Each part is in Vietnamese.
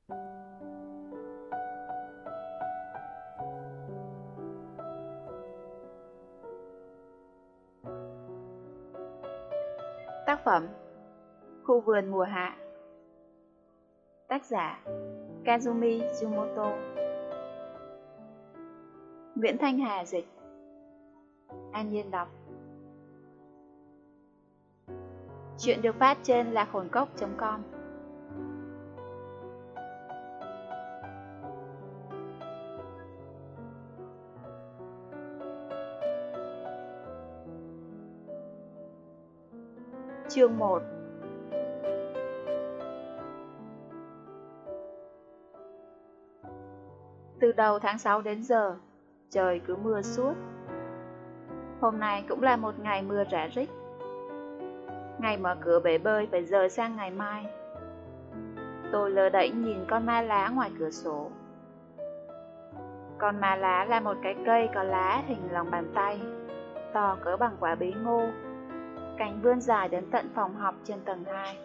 Tác phẩm Khu vườn mùa hạ. Tác giả Kazumi Yumoto. Nguyễn Thanh Hà dịch. An Nhiên đọc. Chuyện được phát trên lạchổnCốc.com. Chương 1. Từ đầu tháng 6 đến giờ, trời cứ mưa suốt. Hôm nay cũng là một ngày mưa rả rích. Ngày mở cửa bể bơi phải dời sang ngày mai. Tôi lờ đễnh nhìn con ma lá ngoài cửa sổ. Con ma lá là một cái cây có lá hình lòng bàn tay, to cỡ bằng quả bí ngô. Cành vươn dài đến tận phòng học trên tầng 2.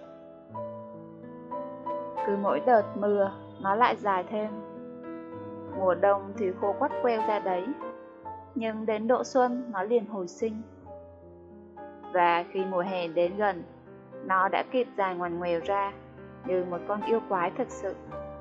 Cứ mỗi đợt mưa, nó lại dài thêm. Mùa đông thì khô quắt queo ra đấy, nhưng đến độ xuân nó liền hồi sinh. Và khi mùa hè đến gần, nó đã kịp dài ngoằn ngoèo ra, như một con yêu quái thực sự.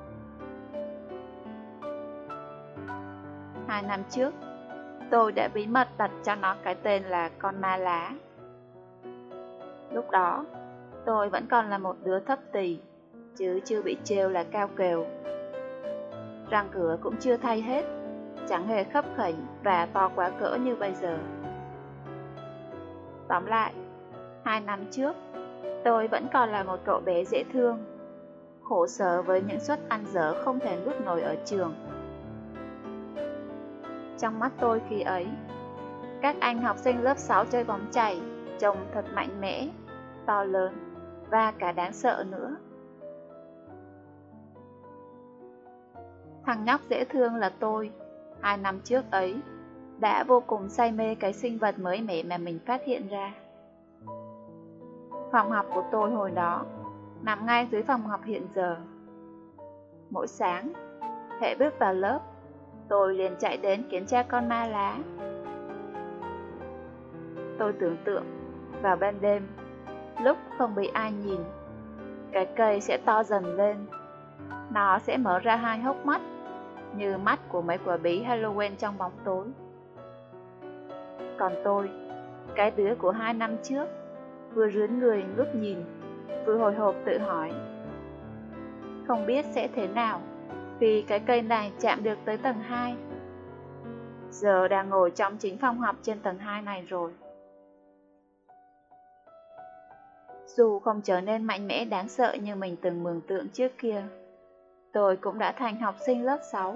2 năm trước, tôi đã bí mật đặt cho nó cái tên là con ma lá. Lúc đó, tôi vẫn còn là một đứa thấp tì, chứ chưa bị trêu là cao kèo. Răng cửa cũng chưa thay hết, chẳng hề khấp khểnh và to quá cỡ như bây giờ. Tóm lại, 2 năm trước, tôi vẫn còn là một cậu bé dễ thương, khổ sở với những suất ăn dở không thể nuốt nổi ở trường. Trong mắt tôi khi ấy, các anh học sinh lớp 6 chơi bóng chày trông thật mạnh mẽ, to lớn và cả đáng sợ nữa. Thằng nhóc dễ thương là tôi, 2 năm trước ấy, đã vô cùng say mê cái sinh vật mới mẻ mà mình phát hiện ra. Phòng học của tôi hồi đó nằm ngay dưới phòng học hiện giờ. Mỗi sáng, hễ bước vào lớp, tôi liền chạy đến kiểm tra con ma lá. Tôi tưởng tượng, vào ban đêm, lúc không bị ai nhìn, cái cây sẽ to dần lên. Nó sẽ mở ra 2 hốc mắt, như mắt của mấy quả bí Halloween trong bóng tối. Còn tôi, cái đứa của 2 năm trước, vừa rướn người ngước nhìn, vừa hồi hộp tự hỏi, không biết sẽ thế nào khi cái cây này chạm được tới tầng 2. Giờ đang ngồi trong chính phòng học trên tầng 2 này rồi. Dù không trở nên mạnh mẽ đáng sợ như mình từng mường tượng trước kia, tôi cũng đã thành học sinh lớp 6.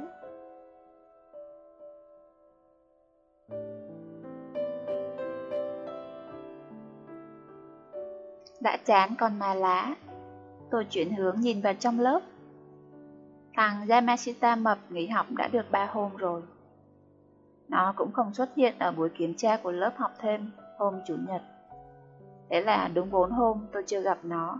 Đã chán con ma lá, tôi chuyển hướng nhìn vào trong lớp. Thằng Yamashita mập nghỉ học đã được 3 hôm rồi. Nó cũng không xuất hiện ở buổi kiểm tra của lớp học thêm hôm Chủ nhật. Thế là đúng 4 hôm tôi chưa gặp nó.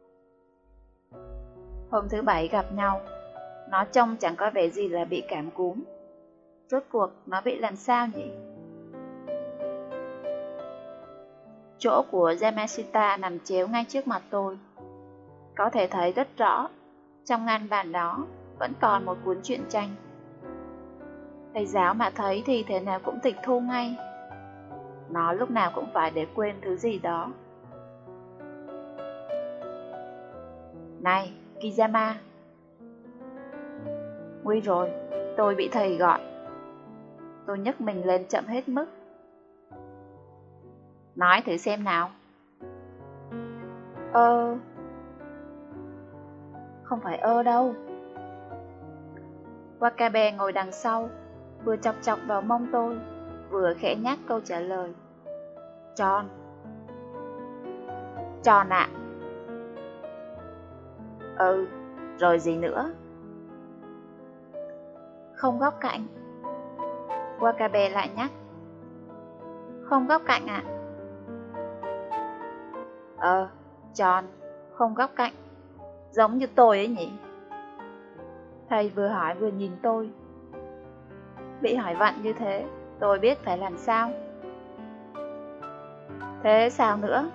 Hôm thứ 7 gặp nhau, nó trông chẳng có vẻ gì là bị cảm cúm. Rốt cuộc nó bị làm sao nhỉ? Chỗ của Yamashita nằm chéo ngay trước mặt tôi. Có thể thấy rất rõ, trong ngăn bàn đó vẫn còn một cuốn truyện tranh. Thầy giáo mà thấy thì thế nào cũng tịch thu ngay. Nó lúc nào cũng phải để quên thứ gì đó. Này, Kizama! Nguy rồi, tôi bị thầy gọi. Tôi nhấc mình lên chậm hết mức. Nói thử xem nào. Không phải đâu. Wakabe ngồi đằng sau, vừa chọc chọc vào mông tôi, vừa khẽ nhắc câu trả lời. Tròn. Tròn ạ. Rồi gì nữa? Không góc cạnh. Wakabe lại nhắc. Không góc cạnh ạ. Tròn, không góc cạnh. Giống như tôi ấy nhỉ? Thầy vừa hỏi vừa nhìn tôi. Bị hỏi vặn như thế, tôi biết phải làm sao. Thế sao nữa?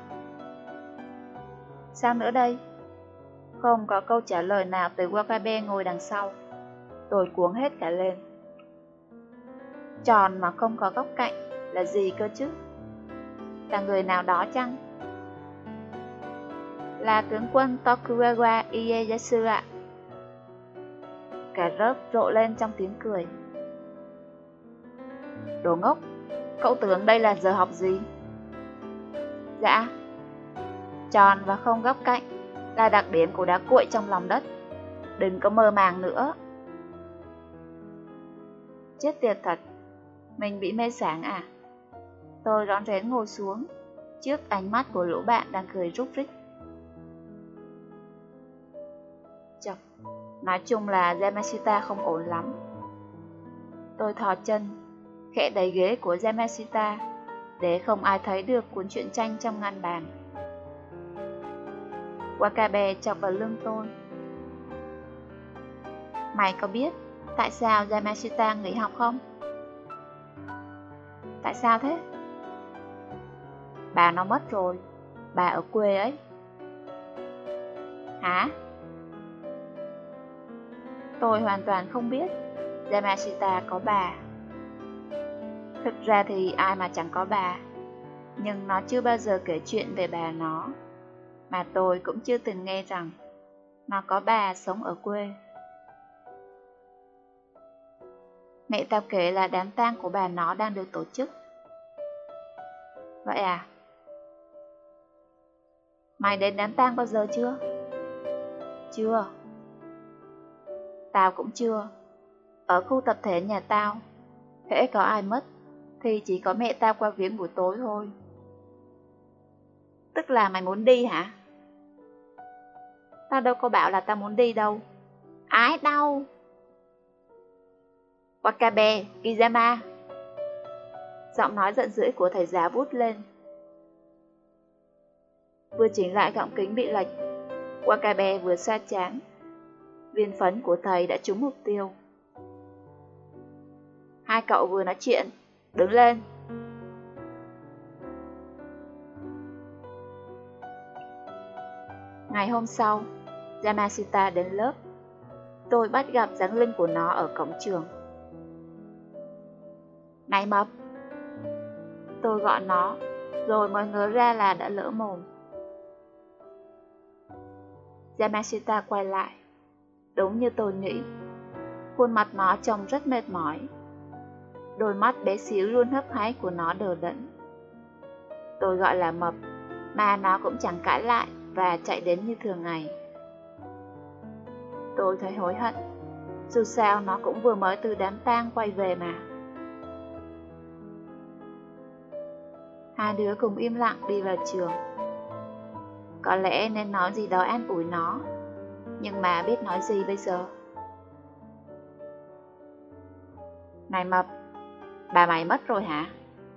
Sao nữa đây? Không có câu trả lời nào từ Wakabe ngồi đằng sau. Tôi cuống hết cả lên. Tròn mà không có góc cạnh là gì cơ chứ? Là người nào đó chăng? Là tướng quân Tokugawa Ieyasu ạ. Cả lớp rộ lên trong tiếng cười. Đồ ngốc, cậu tưởng đây là giờ học gì? Dạ, tròn và không góc cạnh là đặc điểm của đá cuội trong lòng đất. Đừng có mơ màng nữa. Chết tiệt thật, mình bị mê sảng à? Tôi rón rén ngồi xuống, trước ánh mắt của lũ bạn đang cười rúc rích. Chật, nói chung là Yamashita không ổn lắm. Tôi thò chân, khẽ đẩy ghế của Yamashita, để không ai thấy được cuốn truyện tranh trong ngăn bàn. Wakabe chọc vào lưng tôi. Mày có biết tại sao Yamashita nghỉ học không? Tại sao thế? Bà nó mất rồi, bà ở quê ấy. Hả? Tôi hoàn toàn không biết Yamashita có bà. Thực ra thì ai mà chẳng có bà, nhưng nó chưa bao giờ kể chuyện về bà nó, mà tôi cũng chưa từng nghe rằng nó có bà sống ở quê. Mẹ tao kể là đám tang của bà nó đang được tổ chức. Vậy à? Mày đến đám tang bao giờ chưa? Chưa. Tao cũng chưa. Ở khu tập thể nhà tao, hễ có ai mất thì chỉ có mẹ tao qua viếng buổi tối thôi. Tức là mày muốn đi hả? Tao đâu có bảo là tao muốn đi đâu. Ái đau. Wakabe, Kizama. Giọng nói giận dữ của thầy giáo vút lên. Vừa chỉnh lại gọng kính bị lệch, Wakabe vừa xoa trán. Viên phấn của thầy đã trúng mục tiêu. Hai cậu vừa nói chuyện, đứng lên. Ngày hôm sau, Yamashita đến lớp. Tôi bắt gặp dáng lưng của nó ở cổng trường. Này mập! Tôi gọi nó, rồi mới ngớ ra là đã lỡ mồm. Yamashita quay lại. Đúng như tôi nghĩ, khuôn mặt nó trông rất mệt mỏi. Đôi mắt bé xíu luôn hấp háy của nó đờ đẫn. Tôi gọi là mập, mà nó cũng chẳng cãi lại và chạy đến như thường ngày. Tôi thấy hối hận, dù sao nó cũng vừa mới từ đám tang quay về mà. Hai đứa cùng im lặng đi vào trường. Có lẽ nên nói gì đó an ủi nó, nhưng mà biết nói gì bây giờ? Này mập, bà mày mất rồi hả?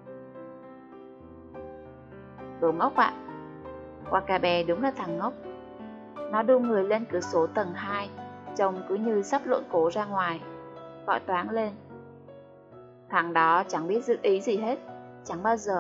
Đồ ngốc ạ. Wakabe đúng là thằng ngốc. Nó đu người lên cửa sổ tầng 2, trông cứ như sắp lộn cổ ra ngoài, gọi toáng lên. Thằng đó chẳng biết dự ý gì hết, chẳng bao giờ.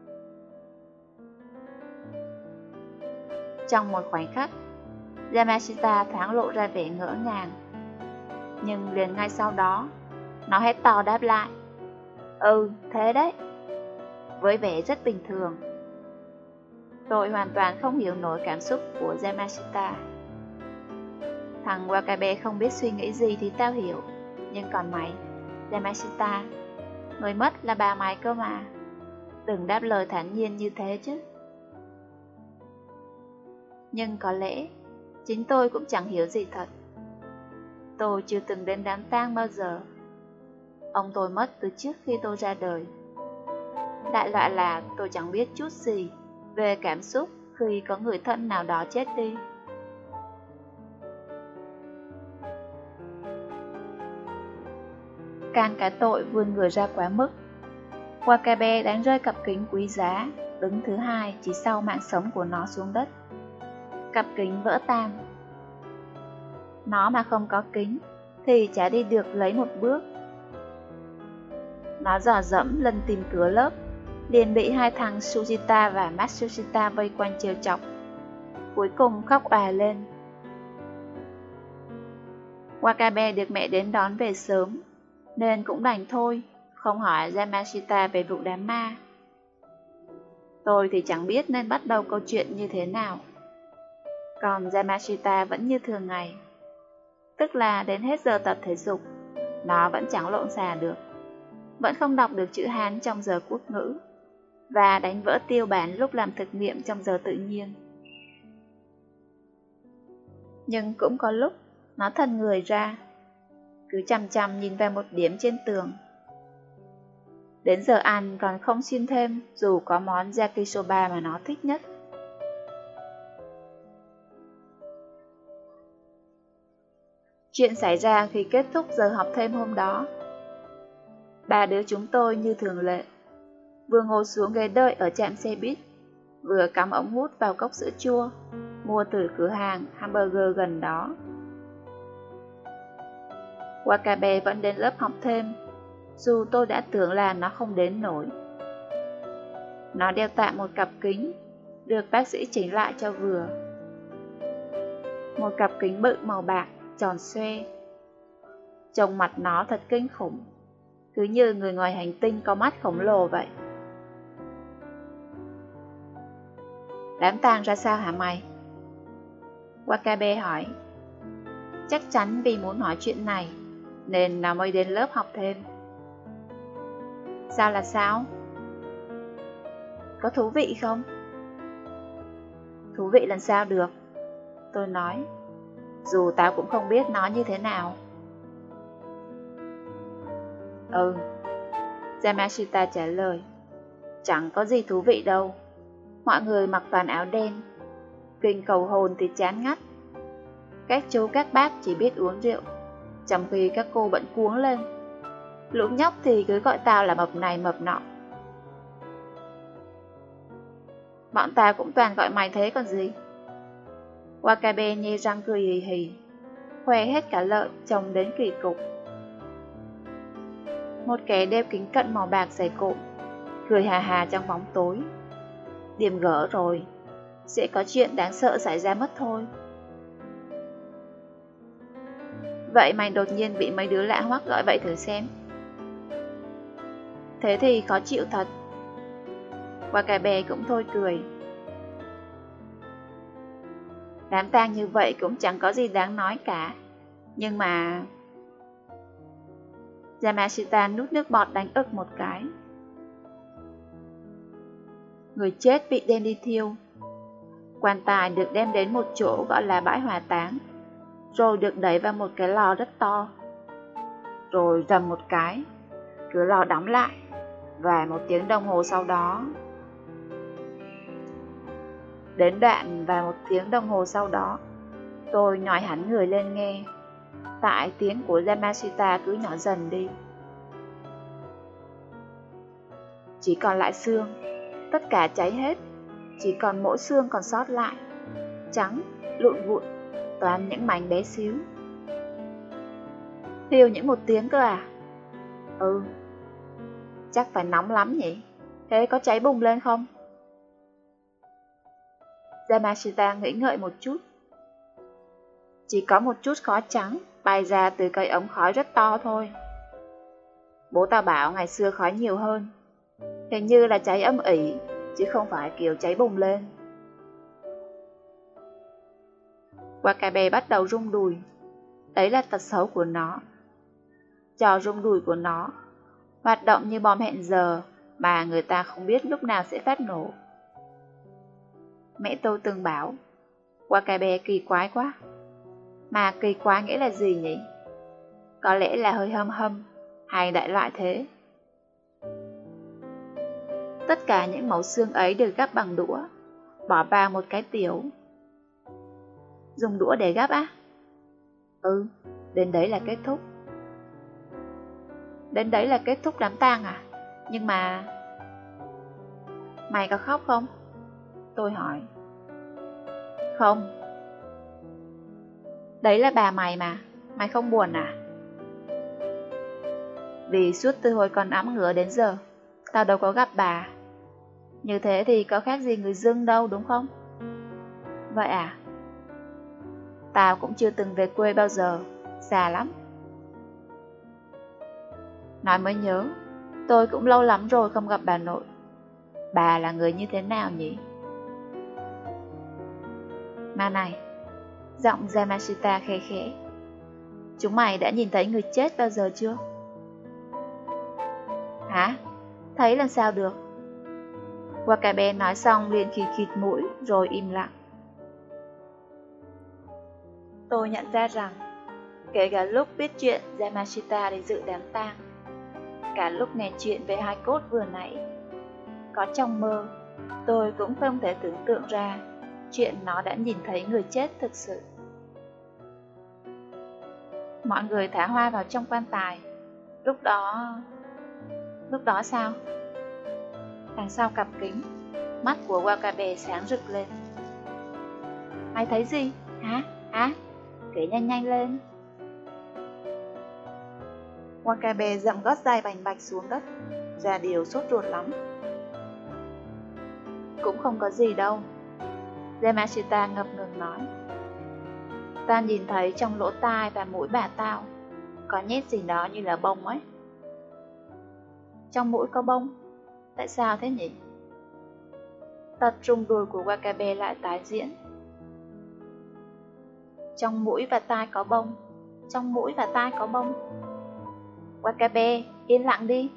Trong một khoảnh khắc, Yamashita thoáng lộ ra vẻ ngỡ ngàng. Nhưng liền ngay sau đó, nó hét to đáp lại. Ừ, thế đấy. Với vẻ rất bình thường. Tôi hoàn toàn không hiểu nổi cảm xúc của Yamashita. Thằng Wakabe không biết suy nghĩ gì thì tao hiểu. Nhưng còn mày, Yamashita, người mất là bà mày cơ mà. Đừng đáp lời thản nhiên như thế chứ. Nhưng có lẽ chính tôi cũng chẳng hiểu gì thật. Tôi chưa từng đến đám tang bao giờ. Ông tôi mất từ trước khi tôi ra đời. Đại loại là tôi chẳng biết chút gì về cảm xúc khi có người thân nào đó chết đi. Can cả tội vươn người ra quá mức, Wakabe đánh rơi cặp kính quý giá, đứng thứ hai chỉ sau mạng sống của nó xuống đất. Cặp kính vỡ tan. Nó mà không có kính thì chả đi được lấy một bước. Nó dò dẫm lần tìm cửa lớp, liền bị hai thằng Sujita và Matsushita vây quanh trêu chọc. Cuối cùng khóc òa lên. Wakabe được mẹ đến đón về sớm, nên cũng đành thôi, không hỏi Yamashita về vụ đám ma. Tôi thì chẳng biết nên bắt đầu câu chuyện như thế nào. Còn Yamashita vẫn như thường ngày, tức là đến hết giờ tập thể dục, nó vẫn chẳng lộn xà được, vẫn không đọc được chữ Hán trong giờ quốc ngữ, và đánh vỡ tiêu bản lúc làm thực nghiệm trong giờ tự nhiên. Nhưng cũng có lúc nó thần người ra, cứ chằm chằm nhìn vào một điểm trên tường. Đến giờ ăn còn không xin thêm dù có món yakisoba mà nó thích nhất. Chuyện xảy ra khi kết thúc giờ học thêm hôm đó. Ba đứa chúng tôi như thường lệ, vừa ngồi xuống ghế đợi ở trạm xe buýt, vừa cắm ống hút vào cốc sữa chua, mua từ cửa hàng hamburger gần đó. Wakabe vẫn đến lớp học thêm, dù tôi đã tưởng là nó không đến nổi. Nó đeo tạm một cặp kính, được bác sĩ chỉnh lại cho vừa. Một cặp kính bự màu bạc, tròn xoe. Trông mặt nó thật kinh khủng, cứ như người ngoài hành tinh có mắt khổng lồ vậy. Đám tang ra sao hả mày? Wakabe hỏi. Chắc chắn vì muốn hỏi chuyện này, nên nó mới đến lớp học thêm. Sao là sao? Có thú vị không? Thú vị lần sao được? Tôi nói, dù tao cũng không biết nó như thế nào. Yamashita trả lời. Chẳng có gì thú vị đâu. Mọi người mặc toàn áo đen. Kinh cầu hồn thì chán ngắt. Các chú các bác chỉ biết uống rượu, trong khi các cô bận cuống lên. Lũ nhóc thì cứ gọi tao là mập này mập nọ. Bọn tao cũng toàn gọi mày thế còn gì. Wakabe nhe răng cười hì hì, khoe hết cả lợi, trông đến kỳ cục. Một kẻ đeo kính cận màu bạc dày cộm, cười hà hà trong bóng tối. Điểm gỡ rồi, sẽ có chuyện đáng sợ xảy ra mất thôi. Vậy mày đột nhiên bị mấy đứa lạ hoắc gọi vậy thử xem. Thế thì khó chịu thật. Wakabe cũng thôi cười. Đám tang như vậy cũng chẳng có gì đáng nói cả. Nhưng mà... Yamashita nuốt nước bọt đánh ức một cái. Người chết bị đem đi thiêu. Quan tài được đem đến một chỗ gọi là bãi hỏa táng, rồi được đẩy vào một cái lò rất to. Rồi rầm một cái, cửa lò đóng lại, và 1 tiếng đồng hồ sau đó... Đến đoạn và 1 tiếng đồng hồ sau đó, tôi nhòi hẳn người lên nghe, tại tiếng của Yamashita cứ nhỏ dần đi. Chỉ còn lại xương, tất cả cháy hết, chỉ còn mỗi xương còn sót lại, trắng, lụn vụn, toàn những mảnh bé xíu. Thiêu những 1 tiếng cơ à? Chắc phải nóng lắm nhỉ? Thế có cháy bùng lên không? Yamashita nghĩ ngợi một chút. Chỉ có một chút khói trắng bay ra từ cây ống khói rất to thôi. Bố tao bảo ngày xưa khói nhiều hơn, hình như là cháy âm ỉ, chứ không phải kiểu cháy bùng lên. Wakabe bắt đầu rung đùi. Đấy là tật xấu của nó. Trò rung đùi của nó hoạt động như bom hẹn giờ mà người ta không biết lúc nào sẽ phát nổ. Mẹ tôi từng bảo Wakabe kỳ quái quá. Mà kỳ quái nghĩa là gì nhỉ? Có lẽ là hơi hâm hâm, hay đại loại thế. Tất cả những mẩu xương ấy được gắp bằng đũa, bỏ vào một cái tiểu. Dùng đũa để gắp á? Đến đấy là kết thúc. Đến đấy là kết thúc đám tang à? Nhưng mà... Mày có khóc không? Tôi hỏi. Không. Đấy là bà mày mà, mày không buồn à? Vì suốt từ hồi còn ẵm ngựa đến giờ, tao đâu có gặp bà. Như thế thì có khác gì người dưng đâu, đúng không? Vậy à? Tao cũng chưa từng về quê bao giờ, xa lắm. Nói mới nhớ, tôi cũng lâu lắm rồi không gặp bà nội. Bà là người như thế nào nhỉ? Mà này, giọng Yamashita khẽ khẽ. Chúng mày đã nhìn thấy người chết bao giờ chưa? Hả? Thấy làm sao được? Wakabe nói xong liền khịt khịt mũi rồi im lặng. Tôi nhận ra rằng, kể cả lúc biết chuyện Yamashita đến dự đám tang, cả lúc nghe chuyện về hai cốt vừa nãy, có trong mơ, tôi cũng không thể tưởng tượng ra chuyện nó đã nhìn thấy người chết thực sự. Mọi người thả hoa vào trong quan tài. Lúc đó sao? Đằng sau cặp kính, mắt của Wakabe sáng rực lên. Mày thấy gì? Hả? Kể nhanh nhanh lên. Wakabe dậm gót dài bành bạch xuống đất, ra điều sốt ruột lắm. Cũng không có gì đâu, Yamashita ngập ngừng nói. Tao nhìn thấy trong lỗ tai và mũi bà tao có nhét gì đó như là bông ấy. Trong mũi có bông? Tại sao thế nhỉ? Tật rung đùi của Wakabe lại tái diễn. Trong mũi và tai có bông. Trong mũi và tai có bông. Wakabe, yên lặng đi.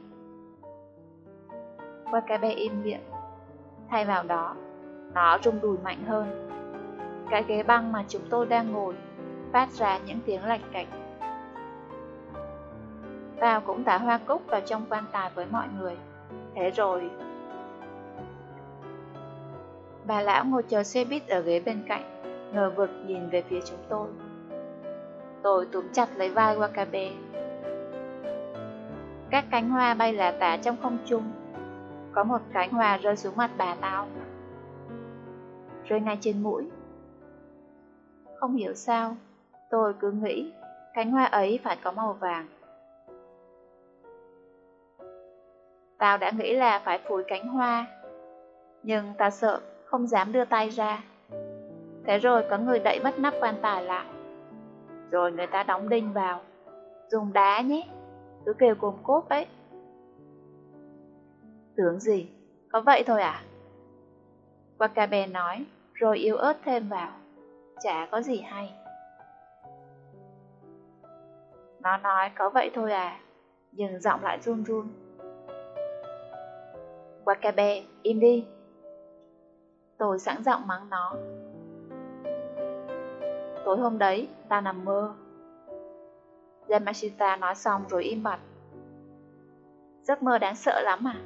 Wakabe im miệng. Thay vào đó, nó rung đùi mạnh hơn. Cái ghế băng mà chúng tôi đang ngồi phát ra những tiếng lạch cạch. Tao cũng thả hoa cúc vào trong quan tài với mọi người. Thế rồi... Bà lão ngồi chờ xe buýt ở ghế bên cạnh, ngờ vực nhìn về phía chúng tôi. Tôi túm chặt lấy vai Wakabe. Các cánh hoa bay lả tả trong không trung. Có một cánh hoa rơi xuống mặt bà tao, rơi ngay trên mũi. Không hiểu sao, tôi cứ nghĩ cánh hoa ấy phải có màu vàng. Tao đã nghĩ là phải phủi cánh hoa, nhưng tao sợ, không dám đưa tay ra. Thế rồi có người đậy mất nắp quan tài lại. Rồi người ta đóng đinh vào. Dùng đá nhé, cứ kêu cồm cốp ấy. Tưởng gì, có vậy thôi à? Wakabe nói, rồi yếu ớt thêm vào. Chả có gì hay. Nó nói có vậy thôi à, nhưng giọng lại run run. Wakabe, im đi. Tôi sẵn giọng mắng nó. Tối hôm đấy, tao nằm mơ. Yamashita nói xong rồi im bặt. Giấc mơ đáng sợ lắm à?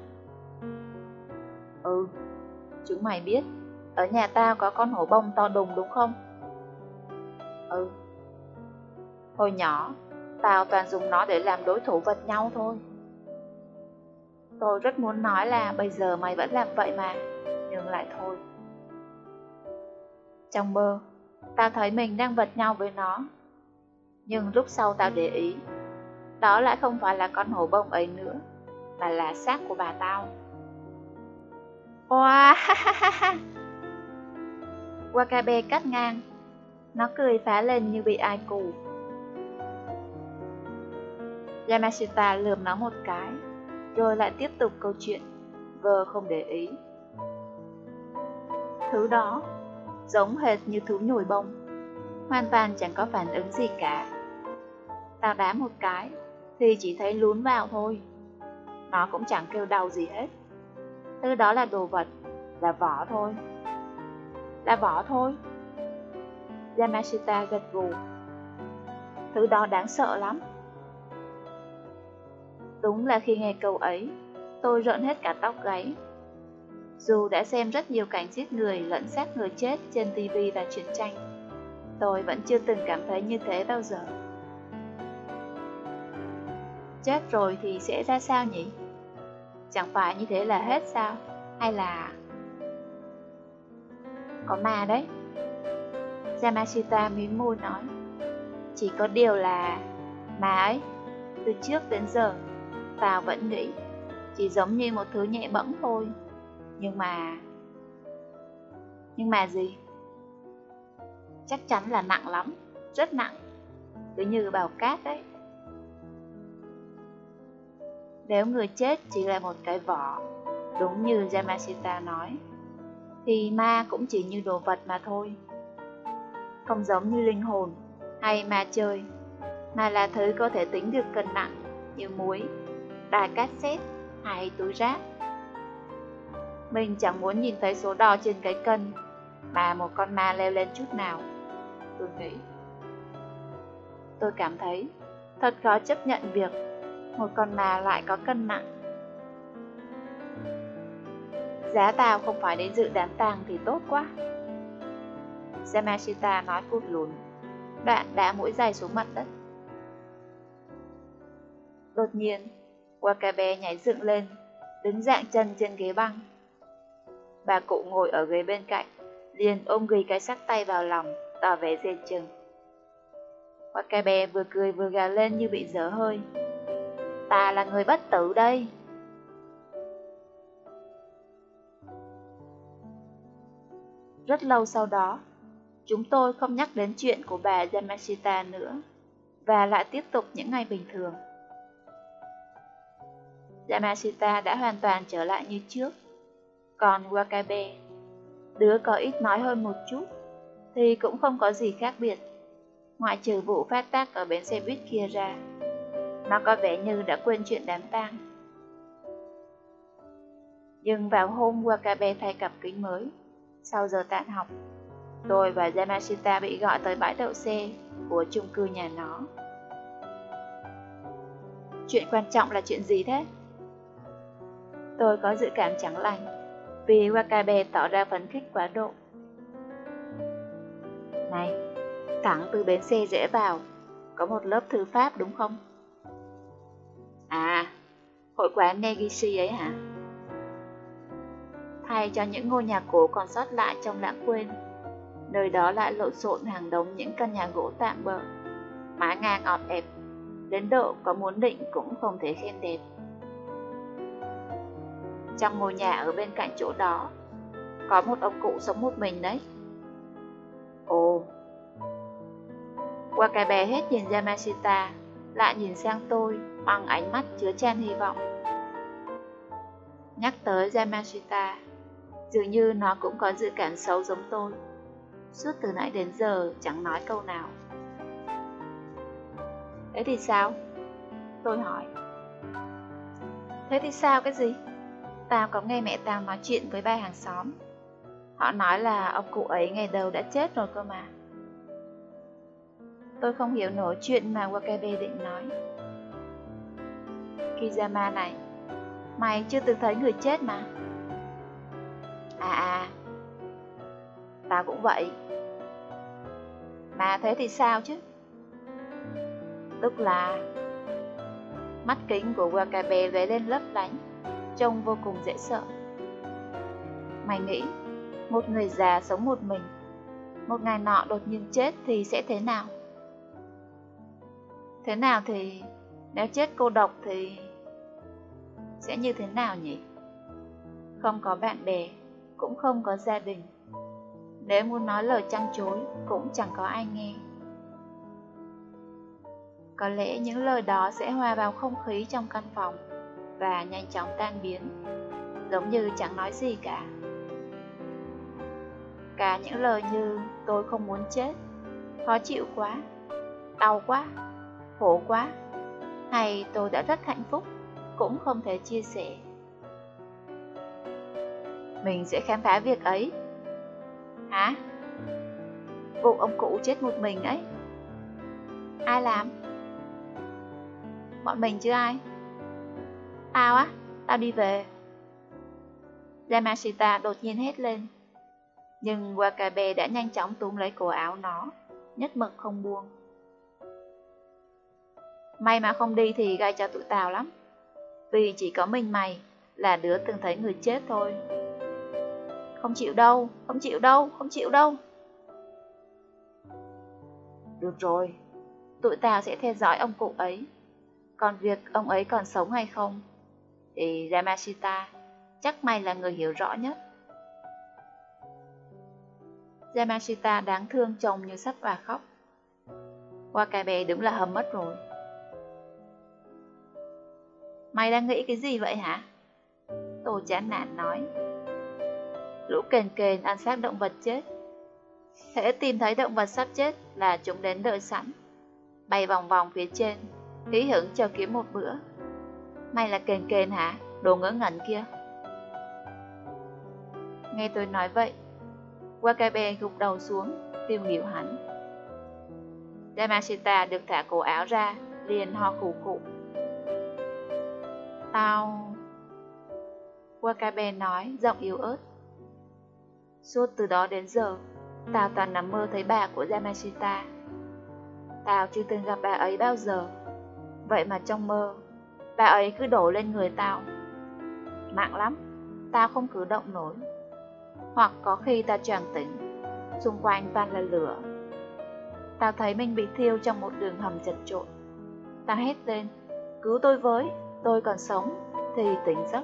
Ừ, chúng mày biết, ở nhà tao có con hổ bông to đùng đúng không? Ừ. Hồi nhỏ, tao toàn dùng nó để làm đối thủ vật nhau thôi. Tôi rất muốn nói là bây giờ mày vẫn làm vậy mà, nhưng lại thôi. Trong mơ, tao thấy mình đang vật nhau với nó. Nhưng lúc sau tao để ý, đó lại không phải là con hổ bông ấy nữa, mà là xác của bà tao. Wow! Wakabe cắt ngang. Nó cười phá lên như bị ai cù. Yamashita lườm nó một cái, rồi lại tiếp tục câu chuyện, vờ không để ý. Thứ đó giống hệt như thú nhồi bông, hoàn toàn chẳng có phản ứng gì cả. Tao đá một cái thì chỉ thấy lún vào thôi. Nó cũng chẳng kêu đau gì hết. Thứ đó là đồ vật, là vỏ thôi. Là vỏ thôi. Yamashita gật gù. Thứ đó đáng sợ lắm. Đúng là khi nghe câu ấy, tôi rợn hết cả tóc gáy. Dù đã xem rất nhiều cảnh giết người lẫn xác người chết trên TV và truyện tranh, tôi vẫn chưa từng cảm thấy như thế bao giờ. Chết rồi thì sẽ ra sao nhỉ? Chẳng phải như thế là hết sao? Hay là... Có ma đấy. Yamashita mím môi nói. Chỉ có điều là... Ma ấy, từ trước đến giờ, Tao vẫn nghĩ chỉ giống như một thứ nhẹ bẫng thôi. Nhưng mà gì? Chắc chắn là nặng lắm, rất nặng, cứ như bào cát đấy. Nếu người chết chỉ là một cái vỏ, đúng như Yamashita nói, thì ma cũng chỉ như đồ vật mà thôi. Không giống như linh hồn hay ma chơi, mà là thứ có thể tính được cân nặng như muối, đài cassette hay túi rác. Mình chẳng muốn nhìn thấy số đo trên cái cân mà một con ma leo lên chút nào, tôi nghĩ. Tôi cảm thấy thật khó chấp nhận việc một con ma lại có cân nặng. Giá tao không phải đến dự đám tang thì tốt quá. Yamashita nói cụt lùn, đoạn đá mũi giày xuống mặt đất. Đột nhiên, Wakabe nhảy dựng lên, đứng dạng chân trên ghế băng. Bà cụ ngồi ở ghế bên cạnh, liền ôm ghì cái sắc tay vào lòng, tỏ vẻ dè chừng. Wakabe vừa cười vừa gào lên như bị dở hơi. Ta là người bất tử đây. Rất lâu sau đó, chúng tôi không nhắc đến chuyện của bà Yamashita nữa, và lại tiếp tục những ngày bình thường. Yamashita đã hoàn toàn trở lại như trước. Còn Wakabe, đứa có ít nói hơn một chút, thì cũng không có gì khác biệt, ngoại trừ vụ phát tác ở bến xe buýt kia ra. Nó có vẻ như đã quên chuyện đám tang. Nhưng vào hôm Wakabe thay cặp kính mới, sau giờ tan học, tôi và Yamashita bị gọi tới bãi đậu xe của chung cư nhà nó. Chuyện quan trọng là chuyện gì thế? Tôi có dự cảm chẳng lành, vì Wakabe tỏ ra phấn khích quá độ. Này, thẳng từ bến xe rẽ vào, có một lớp thư pháp đúng không? À, hội quán Negishi ấy hả? Thay cho những ngôi nhà cổ còn sót lại trong lãng quên, nơi đó lại lộn xộn hàng đống những căn nhà gỗ tạm bợ, mái ngang ọp ẹp, đến độ có muốn định cũng không thể khen đẹp. Trong ngôi nhà ở bên cạnh chỗ đó, có một ông cụ sống một mình đấy. Ồ. Wakabe hết nhìn Yamashita, lại nhìn sang tôi bằng ánh mắt chứa chan hy vọng. Nhắc tới Yamashita, dường như nó cũng có dự cảm xấu giống tôi. Suốt từ nãy đến giờ chẳng nói câu nào. Thế thì sao? Tôi hỏi. Thế thì sao cái gì? Tao có nghe mẹ tao nói chuyện với ba hàng xóm. Họ nói là ông cụ ấy ngày đầu đã chết rồi cơ mà. Tôi không hiểu nổi chuyện mà Wakabe định nói. Kizama này, mày chưa từng thấy người chết mà. À, tao cũng vậy. Mà thế thì sao chứ? Tức là mắt kính của Wakabe lóe lên lấp lánh, trông vô cùng dễ sợ. Mày nghĩ, một người già sống một mình, một ngày nọ đột nhiên chết thì sẽ thế nào? Thế nào thì, nếu chết cô độc thì sẽ như thế nào nhỉ? Không có bạn bè, cũng không có gia đình. Nếu muốn nói lời trăn trối, cũng chẳng có ai nghe. Có lẽ những lời đó sẽ hòa vào không khí trong căn phòng và nhanh chóng tan biến, giống như chẳng nói gì cả. Cả những lời như tôi không muốn chết, khó chịu quá, đau quá, khổ quá, hay tôi đã rất hạnh phúc, cũng không thể chia sẻ. Mình sẽ khám phá việc ấy. Hả? Vụ ông cụ chết một mình ấy. Ai làm? Bọn mình chứ ai. Tao á, tao đi về. Yamashita đột nhiên hét lên. Nhưng Wakabe đã nhanh chóng túm lấy cổ áo nó, nhất mực không buông. May mà không đi thì gai cho tụi tao lắm. Vì chỉ có mình mày là đứa từng thấy người chết thôi. Không chịu đâu, không chịu đâu, không chịu đâu. Được rồi, tụi tao sẽ theo dõi ông cụ ấy. Còn việc ông ấy còn sống hay không thì Yamashita chắc mày là người hiểu rõ nhất. Yamashita đáng thương trông như sắp òa khóc. Wakabe đúng là hầm mất rồi. Mày đang nghĩ cái gì vậy hả? Tôi chán nản nói. Lũ kền kền ăn xác động vật chết. Hễ tìm thấy động vật sắp chết là chúng đến đợi sẵn, bay vòng vòng phía trên, hí hửng chờ kiếm một bữa. Mày là kền kền hả? Đồ ngớ ngẩn kia. Nghe tôi nói vậy, Wakabe gục đầu xuống, tiêu nghỉu hẳn. Yamashita được thả cổ áo ra, liền ho khủ khụ. Wakabe nói, giọng yếu ớt. Suốt từ đó đến giờ, tao toàn nằm mơ thấy bà của Yamashita. Tao chưa từng gặp bà ấy bao giờ. Vậy mà trong mơ, bà ấy cứ đổ lên người tao. Nặng lắm, tao không cử động nổi. Hoặc có khi tao choàng tỉnh, xung quanh toàn là lửa. Tao thấy mình bị thiêu trong một đường hầm chật chội. Tao hét lên, cứu tôi với, tôi còn sống, thì tỉnh giấc.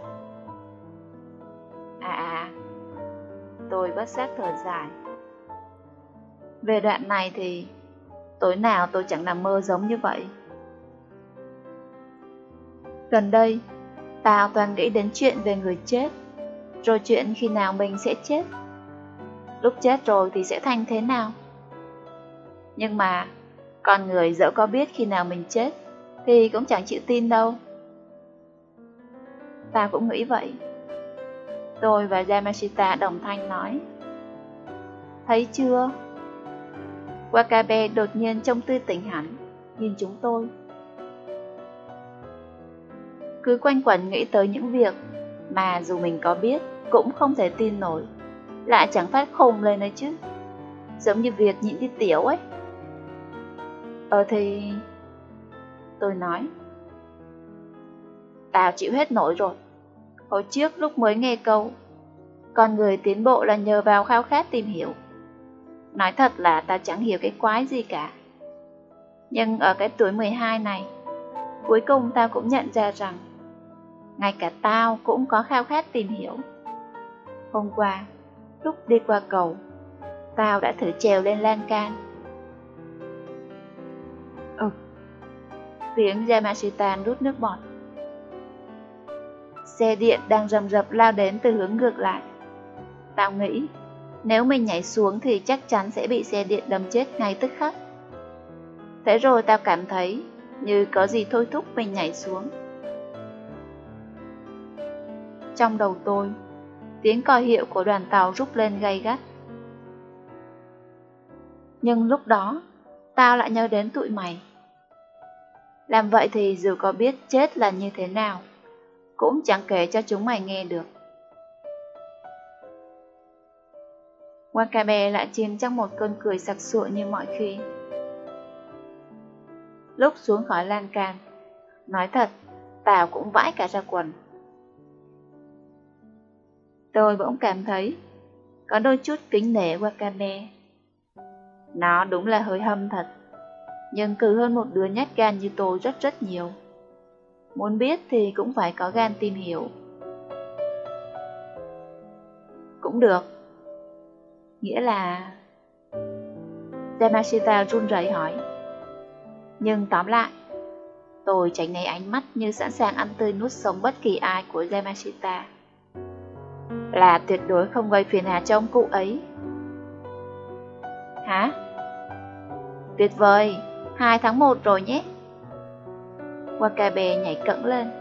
Tôi bất giác thở dài. Về đoạn này thì tối nào tôi chẳng nằm mơ giống như vậy. Gần đây, tao toàn nghĩ đến chuyện về người chết, rồi chuyện khi nào mình sẽ chết. Lúc chết rồi thì sẽ thành thế nào? Nhưng mà, con người dẫu có biết khi nào mình chết, thì cũng chẳng chịu tin đâu. Tao cũng nghĩ vậy. Tôi và Yamashita đồng thanh nói. Thấy chưa? Wakabe đột nhiên trông tươi tỉnh hẳn, nhìn chúng tôi. Cứ quanh quẩn nghĩ tới những việc mà dù mình có biết cũng không thể tin nổi, lại chẳng phát khùng lên đấy chứ. Giống như việc nhịn đi tiểu ấy. Thì... Tôi nói. Tao chịu hết nổi rồi. Hồi trước lúc mới nghe câu con người tiến bộ là nhờ vào khao khát tìm hiểu. Nói thật là tao chẳng hiểu cái quái gì cả. Nhưng ở cái tuổi 12 này, cuối cùng tao cũng nhận ra rằng ngay cả tao cũng có khao khát tìm hiểu. Hôm qua, lúc đi qua cầu, tao đã thử trèo lên lan can. Tiếng Yamashita nuốt nước bọt. Xe điện đang rầm rập lao đến từ hướng ngược lại. Tao nghĩ, nếu mình nhảy xuống thì chắc chắn sẽ bị xe điện đâm chết ngay tức khắc. Thế rồi tao cảm thấy như có gì thôi thúc mình nhảy xuống. Trong đầu tôi, tiếng còi hiệu của đoàn tàu rúc lên gay gắt. Nhưng lúc đó, tao lại nhớ đến tụi mày. Làm vậy thì dù có biết chết là như thế nào, cũng chẳng kể cho chúng mày nghe được. Wakabe lại chìm trong một cơn cười sặc sụa như mọi khi. Lúc xuống khỏi lan can, nói thật, tao cũng vãi cả ra quần. Tôi bỗng cảm thấy có đôi chút kính nể Wakabe. Nó đúng là hơi hâm thật, nhưng cừ hơn một đứa nhát gan như tôi rất rất nhiều. Muốn biết thì cũng phải có gan tìm hiểu. Cũng được. Nghĩa là... Yamashita run rẩy hỏi. Nhưng tóm lại, tôi tránh né ánh mắt như sẵn sàng ăn tươi nuốt sống bất kỳ ai của Yamashita. Là tuyệt đối không gây phiền hà cho ông cụ ấy. Hả? Tuyệt vời, 2 tháng 1 rồi nhé. Wakabe nhảy cẫng lên.